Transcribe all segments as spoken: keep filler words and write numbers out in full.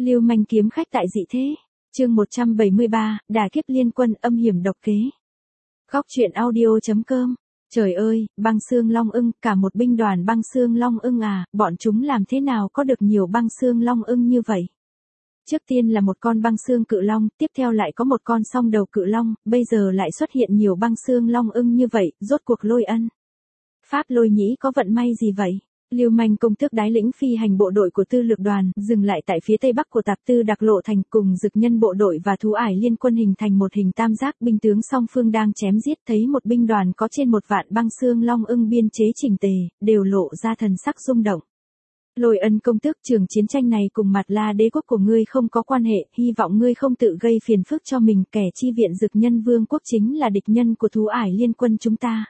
Lưu manh kiếm khách tại dị thế. Chương một trăm bảy mươi ba, đả kiếp liên quân âm hiểm độc kế. Góc truyện audio.com. Trời ơi, băng xương long ưng, cả một binh đoàn băng xương long ưng à, bọn chúng làm thế nào có được nhiều băng xương long ưng như vậy? Trước tiên là một con băng xương cự long, tiếp theo lại có một con song đầu cự long, bây giờ lại xuất hiện nhiều băng xương long ưng như vậy, rốt cuộc Lôi Ân. Pháp Lôi Nhĩ có vận may gì vậy? Lưu manh công tước đái lĩnh phi hành bộ đội của tư lược đoàn, dừng lại tại phía tây bắc của tạp tư đặc lộ thành, cùng dực nhân bộ đội và thú ải liên quân hình thành một hình tam giác, binh tướng song phương đang chém giết, thấy một binh đoàn có trên một vạn băng xương long ưng biên chế chỉnh tề, đều lộ ra thần sắc rung động. Lôi Ân công tước, trường chiến tranh này cùng Mạt La đế quốc của ngươi không có quan hệ, hy vọng ngươi không tự gây phiền phức cho mình, kẻ chi viện dực nhân vương quốc chính là địch nhân của thú ải liên quân chúng ta.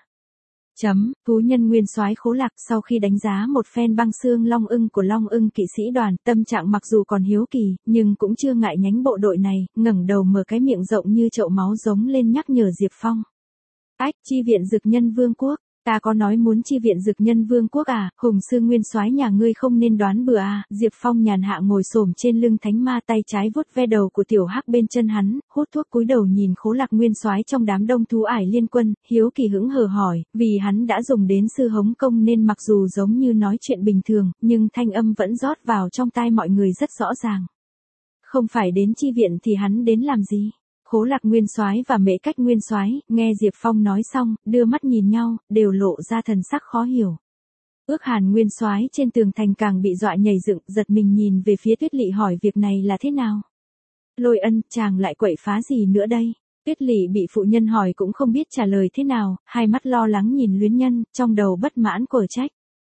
Chấm, thú nhân nguyên soái Khố Lạc sau khi đánh giá một phen băng xương long ưng của long ưng kỵ sĩ đoàn, tâm trạng mặc dù còn hiếu kỳ, nhưng cũng chưa ngại nhánh bộ đội này, ngẩng đầu mở cái miệng rộng như chậu máu giống lên nhắc nhở Diệp Phong. Ách, chi viện dực nhân vương quốc, ta có nói muốn chi viện dực nhân vương quốc à, hùng sư nguyên soái nhà ngươi không nên đoán bừa à, Diệp Phong nhàn hạ ngồi xổm trên lưng thánh ma, tay trái vuốt ve đầu của tiểu hắc bên chân hắn, hút thuốc cúi đầu nhìn Khố Lạc nguyên soái trong đám đông thú ải liên quân, hiếu kỳ hững hờ hỏi, vì hắn đã dùng đến sư hống công nên mặc dù giống như nói chuyện bình thường, nhưng thanh âm vẫn rót vào trong tai mọi người rất rõ ràng. Không phải đến chi viện thì hắn đến làm gì? Khố Lạc nguyên soái và Mễ Cách nguyên soái nghe Diệp Phong nói xong, đưa mắt nhìn nhau, đều lộ ra thần sắc khó hiểu. Ước Hàn nguyên soái trên tường thành càng bị dọa nhảy dựng, giật mình nhìn về phía Tuyết Lỵ hỏi việc này là thế nào. Lôi Ân, chàng lại quậy phá gì nữa đây? Tuyết Lỵ bị phụ nhân hỏi cũng không biết trả lời thế nào, hai mắt lo lắng nhìn Luyến Nhân, trong đầu bất mãn quở trách.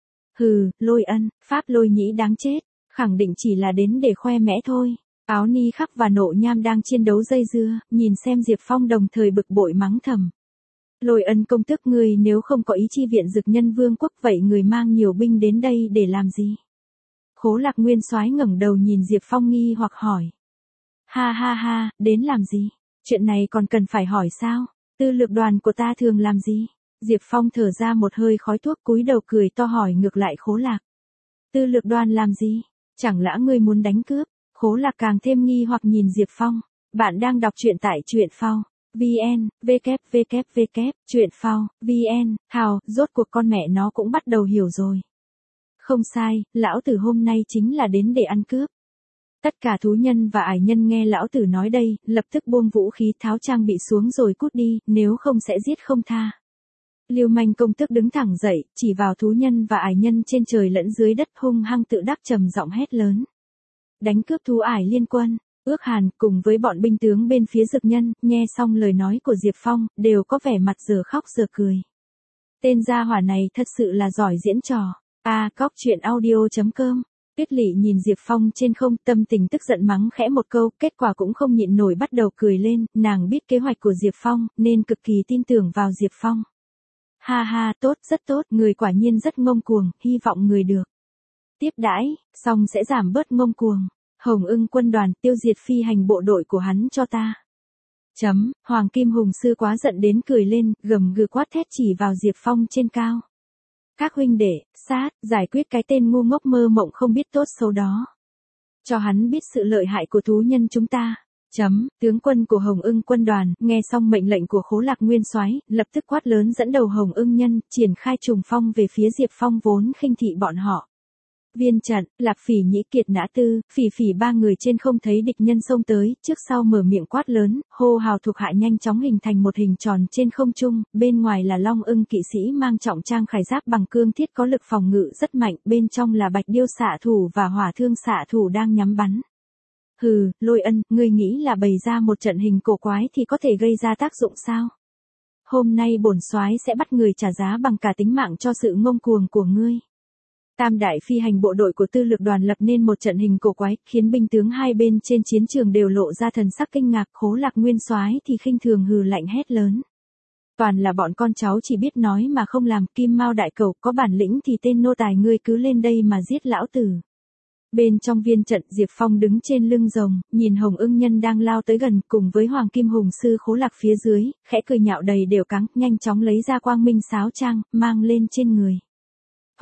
Hừ, Lôi Ân, Pháp Lôi Nhĩ đáng chết, khẳng định chỉ là đến để khoe mẽ thôi. Áo Ni Khắc và Nộ Nham đang chiến đấu dây dưa, nhìn xem Diệp Phong đồng thời bực bội mắng thầm. Lôi Ân công tước, ngươi nếu không có ý chi viện dực nhân vương quốc vậy người mang nhiều binh đến đây để làm gì? Khố Lạc nguyên soái ngẩng đầu nhìn Diệp Phong nghi hoặc hỏi. Ha ha ha, đến làm gì? Chuyện này còn cần phải hỏi sao? Tư lược đoàn của ta thường làm gì? Diệp Phong thở ra một hơi khói thuốc, cúi đầu cười to hỏi ngược lại Khố Lạc. Tư lược đoàn làm gì? Chẳng lẽ ngươi muốn đánh cướp? Khố Lạc càng thêm nghi hoặc nhìn Diệp Phong. Bạn đang đọc truyện tại truyện phao vn, www, truyện phao vn, hào, rốt cuộc con mẹ nó cũng bắt đầu hiểu rồi. Không sai, lão tử hôm nay chính là đến để ăn cướp. Tất cả thú nhân và ải nhân nghe lão tử nói đây, lập tức buông vũ khí tháo trang bị xuống rồi cút đi, nếu không sẽ giết không tha. Lưu manh công tước đứng thẳng dậy, chỉ vào thú nhân và ải nhân trên trời lẫn dưới đất, hung hăng tự đắc trầm giọng hét lớn. Đánh cướp thú ải liên quân. Ước Hàn cùng với bọn binh tướng bên phía dực nhân, nghe xong lời nói của Diệp Phong, đều có vẻ mặt giờ khóc giờ cười. Tên gia hỏa này thật sự là giỏi diễn trò. A, Góc truyện audio.com. Tuyết Lỵ nhìn Diệp Phong trên không, tâm tình tức giận mắng khẽ một câu, kết quả cũng không nhịn nổi bắt đầu cười lên, nàng biết kế hoạch của Diệp Phong, nên cực kỳ tin tưởng vào Diệp Phong. Ha ha, tốt, rất tốt, người quả nhiên rất ngông cuồng, hy vọng người được tiếp đãi, xong sẽ giảm bớt ngông cuồng. Hồng Ưng quân đoàn, tiêu diệt phi hành bộ đội của hắn cho ta. Chấm, Hoàng Kim Hùng sư quá giận đến cười lên, gầm gừ quát thét chỉ vào Diệp Phong trên cao. Các huynh đệ, sát, giải quyết cái tên ngu ngốc mơ mộng không biết tốt xấu đó. Cho hắn biết sự lợi hại của thú nhân chúng ta. Chấm, tướng quân của Hồng Ưng quân đoàn, nghe xong mệnh lệnh của Khố Lạc nguyên soái, lập tức quát lớn dẫn đầu Hồng Ưng nhân, triển khai trùng phong về phía Diệp Phong vốn khinh thị bọn họ. Viên trận, Lạp Phỉ Nhĩ Kiệt Nã Tư, Phỉ Phỉ ba người trên không thấy địch nhân xông tới, trước sau mở miệng quát lớn, hô hào thuộc hạ nhanh chóng hình thành một hình tròn trên không trung, bên ngoài là Long Ưng kỵ sĩ mang trọng trang khải giáp bằng cương thiết có lực phòng ngự rất mạnh, bên trong là Bạch Điêu xạ thủ và Hỏa Thương xạ thủ đang nhắm bắn. Hừ, Lôi Ân, ngươi nghĩ là bày ra một trận hình cổ quái thì có thể gây ra tác dụng sao? Hôm nay bổn soái sẽ bắt người trả giá bằng cả tính mạng cho sự ngông cuồng của ngươi. Tam đại phi hành bộ đội của tư lược đoàn lập nên một trận hình cổ quái, khiến binh tướng hai bên trên chiến trường đều lộ ra thần sắc kinh ngạc. Khố Lạc nguyên soái thì khinh thường hừ lạnh hét lớn. Toàn là bọn con cháu chỉ biết nói mà không làm, Kim Mao đại cầu, có bản lĩnh thì tên nô tài ngươi cứ lên đây mà giết lão tử. Bên trong viên trận, Diệp Phong đứng trên lưng rồng, nhìn Hồng Ưng nhân đang lao tới gần, cùng với Hoàng Kim Hùng sư Khố Lạc phía dưới, khẽ cười nhạo đầy đều cắng, nhanh chóng lấy ra quang minh sáo trang, mang lên trên người.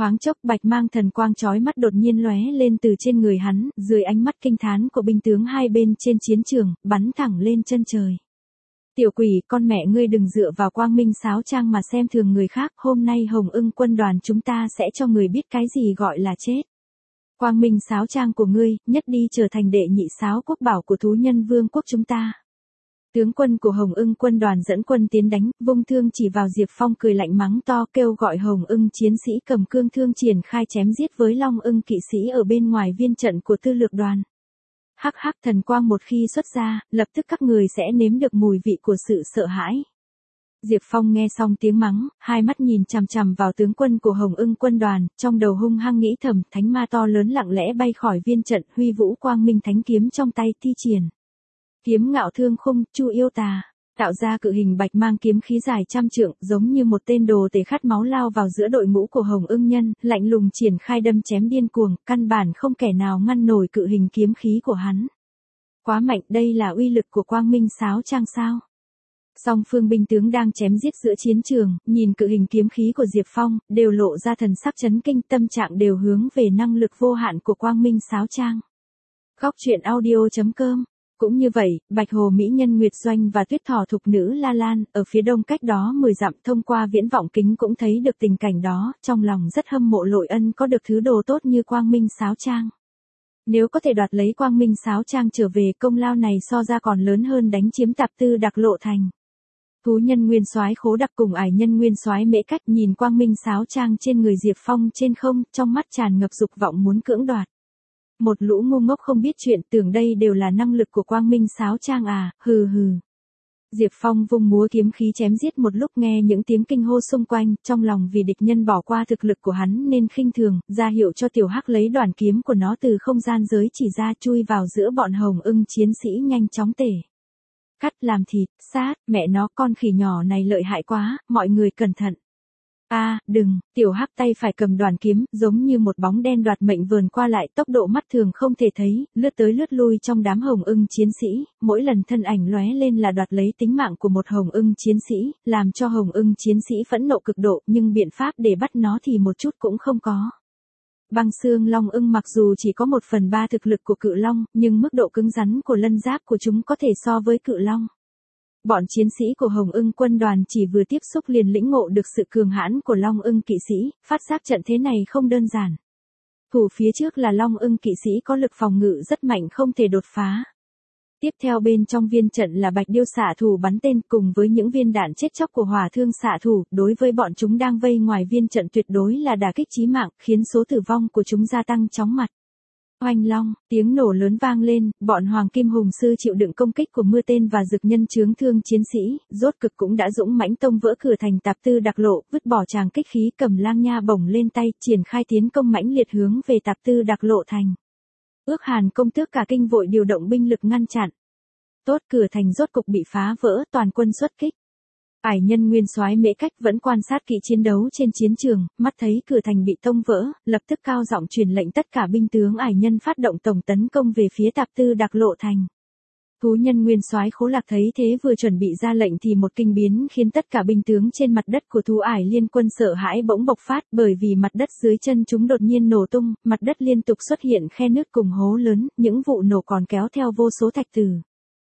Thoáng chốc bạch mang thần quang chói mắt đột nhiên lóe lên từ trên người hắn, dưới ánh mắt kinh thán của binh tướng hai bên trên chiến trường, bắn thẳng lên chân trời. Tiểu quỷ, con mẹ ngươi đừng dựa vào quang minh sáo trang mà xem thường người khác, hôm nay Hồng Ưng quân đoàn chúng ta sẽ cho người biết cái gì gọi là chết. Quang minh sáo trang của ngươi, nhất đi trở thành đệ nhị sáo quốc bảo của thú nhân vương quốc chúng ta. Tướng quân của Hồng Ưng quân đoàn dẫn quân tiến đánh, vung thương chỉ vào Diệp Phong cười lạnh mắng to kêu gọi Hồng Ưng chiến sĩ cầm cương thương triển khai chém giết với Long Ưng kỵ sĩ ở bên ngoài viên trận của tư lược đoàn. Hắc hắc thần quang một khi xuất ra, lập tức các người sẽ nếm được mùi vị của sự sợ hãi. Diệp Phong nghe xong tiếng mắng, hai mắt nhìn chằm chằm vào tướng quân của Hồng Ưng quân đoàn, trong đầu hung hăng nghĩ thầm, thánh ma to lớn lặng lẽ bay khỏi viên trận, huy vũ quang minh thánh kiếm trong tay thi triển. Kiếm ngạo thương khung, chu yêu tà, tạo ra cự hình bạch mang kiếm khí dài trăm trượng, giống như một tên đồ tể khát máu lao vào giữa đội ngũ của Hồng Ưng nhân, lạnh lùng triển khai đâm chém điên cuồng, căn bản không kẻ nào ngăn nổi cự hình kiếm khí của hắn. Quá mạnh, đây là uy lực của quang minh sáo trang sao? Song phương binh tướng đang chém giết giữa chiến trường, nhìn cự hình kiếm khí của Diệp Phong, đều lộ ra thần sắc chấn kinh, tâm trạng đều hướng về năng lực vô hạn của quang minh sáo trang. Góc truyện audio chấm com. Cũng như vậy, Bạch Hồ Mỹ Nhân Nguyệt Doanh và Tuyết Thỏ Thục Nữ La Lan, ở phía đông cách đó mười dặm thông qua viễn vọng kính cũng thấy được tình cảnh đó, trong lòng rất hâm mộ Lội Ân có được thứ đồ tốt như quang minh sáo trang. Nếu có thể đoạt lấy quang minh sáo trang trở về, công lao này so ra còn lớn hơn đánh chiếm Tạp Tư Đặc Lộ thành. Thú nhân nguyên soái Khố Đặc cùng ải nhân nguyên soái Mễ Cách nhìn quang minh sáo trang trên người Diệp Phong trên không, trong mắt tràn ngập dục vọng muốn cưỡng đoạt. Một lũ ngu ngốc không biết chuyện, tưởng đây đều là năng lực của quang minh sáo trang à, hừ hừ. Diệp Phong vung múa kiếm khí chém giết một lúc, nghe những tiếng kinh hô xung quanh, trong lòng vì địch nhân bỏ qua thực lực của hắn nên khinh thường, ra hiệu cho Tiểu Hắc lấy đoàn kiếm của nó từ không gian giới chỉ ra, chui vào giữa bọn Hồng Ưng chiến sĩ nhanh chóng tể. Cắt làm thịt, sát, mẹ nó, con khỉ nhỏ này lợi hại quá, mọi người cẩn thận. A, à, đừng, Tiểu Hắc tay phải cầm đoàn kiếm, giống như một bóng đen đoạt mệnh vườn qua lại, tốc độ mắt thường không thể thấy, lướt tới lướt lui trong đám Hồng Ưng chiến sĩ, mỗi lần thân ảnh lóe lên là đoạt lấy tính mạng của một Hồng Ưng chiến sĩ, làm cho Hồng Ưng chiến sĩ phẫn nộ cực độ, nhưng biện pháp để bắt nó thì một chút cũng không có. Băng xương Long Ưng mặc dù chỉ có một phần ba thực lực của Cự Long, nhưng mức độ cứng rắn của lân giáp của chúng có thể so với Cự Long. Bọn chiến sĩ của Hồng Ưng quân đoàn chỉ vừa tiếp xúc liền lĩnh ngộ được sự cường hãn của Long Ưng kỵ sĩ, phát giác trận thế này không đơn giản. Thủ phía trước là Long Ưng kỵ sĩ có lực phòng ngự rất mạnh, không thể đột phá. Tiếp theo bên trong viên trận là Bạch Điêu xạ thủ bắn tên cùng với những viên đạn chết chóc của hỏa thương xạ thủ, đối với bọn chúng đang vây ngoài viên trận tuyệt đối là đả kích chí mạng, khiến số tử vong của chúng gia tăng chóng mặt. Oanh long, tiếng nổ lớn vang lên, bọn Hoàng Kim Hùng Sư chịu đựng công kích của mưa tên và dực nhân chướng thương chiến sĩ, rốt cực cũng đã dũng mãnh tông vỡ cửa thành Tạp Tư Đặc Lộ, vứt bỏ tràng kích khí, cầm lang nha bổng lên tay, triển khai tiến công mãnh liệt hướng về Tạp Tư Đặc Lộ thành. Ước Hàn công tước cả kinh vội điều động binh lực ngăn chặn. Tốt, cửa thành rốt cục bị phá vỡ, toàn quân xuất kích. Ải nhân nguyên soái Mễ Cách vẫn quan sát kỹ chiến đấu trên chiến trường, mắt thấy cửa thành bị tông vỡ, lập tức cao giọng truyền lệnh tất cả binh tướng ải nhân phát động tổng tấn công về phía Tạp Tư Đặc Lộ thành. Thú nhân nguyên soái Khố Lạc thấy thế vừa chuẩn bị ra lệnh thì một kinh biến khiến tất cả binh tướng trên mặt đất của thú ải liên quân sợ hãi bỗng bộc phát, bởi vì mặt đất dưới chân chúng đột nhiên nổ tung, mặt đất liên tục xuất hiện khe nứt cùng hố lớn, những vụ nổ còn kéo theo vô số thạch tử.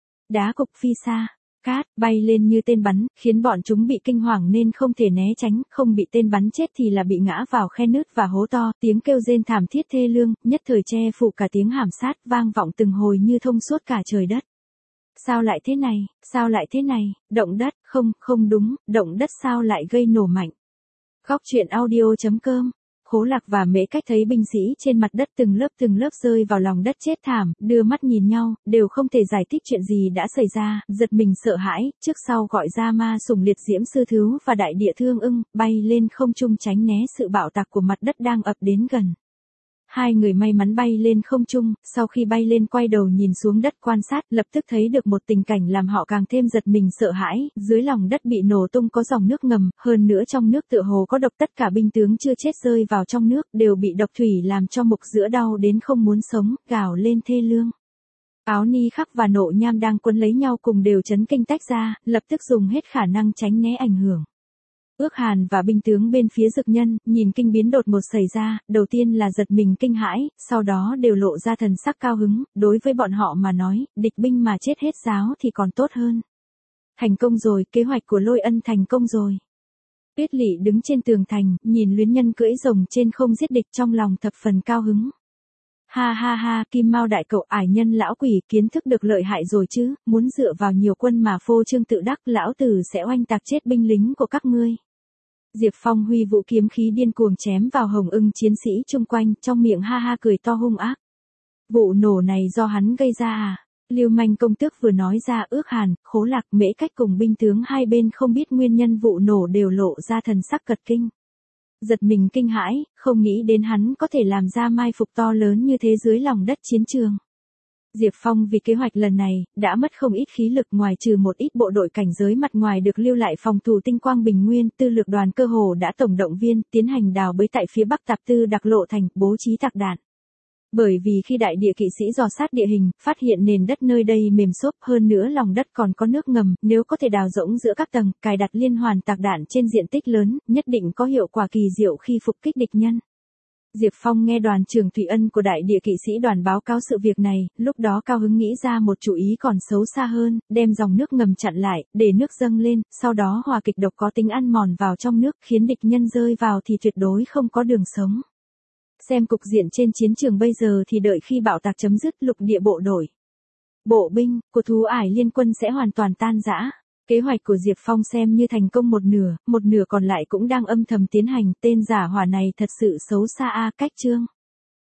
Đá cục phi xa. Cát bay lên như tên bắn, khiến bọn chúng bị kinh hoàng nên không thể né tránh, không bị tên bắn chết thì là bị ngã vào khe nứt và hố to, tiếng kêu rên thảm thiết thê lương, nhất thời che phủ cả tiếng hàm sát, vang vọng từng hồi như thông suốt cả trời đất. Sao lại thế này, sao lại thế này, động đất, không, không đúng, động đất sao lại gây nổ mạnh. Góc truyện audio chấm com. Khố Lạc và Mễ Cách thấy binh sĩ trên mặt đất từng lớp từng lớp rơi vào lòng đất chết thảm, đưa mắt nhìn nhau, đều không thể giải thích chuyện gì đã xảy ra, giật mình sợ hãi, trước sau gọi ra ma sủng liệt diễm sư thứ và đại địa thương ưng, bay lên không trung tránh né sự bạo tạc của mặt đất đang ập đến gần. Hai người may mắn bay lên không trung, sau khi bay lên quay đầu nhìn xuống đất quan sát, lập tức thấy được một tình cảnh làm họ càng thêm giật mình sợ hãi, dưới lòng đất bị nổ tung có dòng nước ngầm, hơn nữa trong nước tựa hồ có độc, tất cả binh tướng chưa chết rơi vào trong nước, đều bị độc thủy làm cho mục giữa đau đến không muốn sống, gào lên thê lương. Áo Ni Khắc và Nộ Nham đang quấn lấy nhau cùng đều chấn kinh tách ra, lập tức dùng hết khả năng tránh né ảnh hưởng. Ước Hàn và binh tướng bên phía Dực Nhân, nhìn kinh biến đột ngột xảy ra, đầu tiên là giật mình kinh hãi, sau đó đều lộ ra thần sắc cao hứng, đối với bọn họ mà nói, địch binh mà chết hết giáo thì còn tốt hơn. Thành công rồi, kế hoạch của Lôi Ân thành công rồi. Tuyết Lị đứng trên tường thành, nhìn Luyến Nhân cưỡi rồng trên không giết địch trong lòng thập phần cao hứng. Ha ha ha, Kim Mao đại cậu ải nhân lão quỷ kiến thức được lợi hại rồi chứ, muốn dựa vào nhiều quân mà phô trương tự đắc, lão tử sẽ oanh tạc chết binh lính của các ngươi. Diệp Phong huy vũ kiếm khí điên cuồng chém vào Hồng Ưng chiến sĩ chung quanh, trong miệng ha ha cười to hung ác. Vụ nổ này do hắn gây ra à? Lưu Manh công tước vừa nói ra. Ước Hàn, Khố Lạc, Mễ Cách cùng binh tướng hai bên không biết nguyên nhân vụ nổ đều lộ ra thần sắc cật kinh. Giật mình kinh hãi, không nghĩ đến hắn có thể làm ra mai phục to lớn như thế dưới lòng đất chiến trường. Diệp Phong vì kế hoạch lần này, đã mất không ít khí lực, ngoài trừ một ít bộ đội cảnh giới mặt ngoài được lưu lại phòng thủ tinh quang bình nguyên, tư lược đoàn cơ hồ đã tổng động viên, tiến hành đào bới tại phía bắc Tạp Tư Đặc Lộ thành, bố trí tạc đạn. Bởi vì khi đại địa kỵ sĩ dò sát địa hình, phát hiện nền đất nơi đây mềm xốp, hơn nữa lòng đất còn có nước ngầm, nếu có thể đào rỗng giữa các tầng, cài đặt liên hoàn tạc đạn trên diện tích lớn, nhất định có hiệu quả kỳ diệu khi phục kích địch nhân. Diệp Phong nghe đoàn trưởng Thủy Ân của đại địa kỵ sĩ đoàn báo cáo sự việc này, lúc đó cao hứng nghĩ ra một chủ ý còn xấu xa hơn, đem dòng nước ngầm chặn lại, để nước dâng lên, sau đó hòa kịch độc có tính ăn mòn vào trong nước, khiến địch nhân rơi vào thì tuyệt đối không có đường sống. Xem cục diện trên chiến trường bây giờ thì đợi khi bạo tạc chấm dứt, lục địa bộ đội, bộ binh của thú ải liên quân sẽ hoàn toàn tan rã. Kế hoạch của Diệp Phong xem như thành công một nửa, một nửa còn lại cũng đang âm thầm tiến hành, tên giả hỏa này thật sự xấu xa a. Cách chương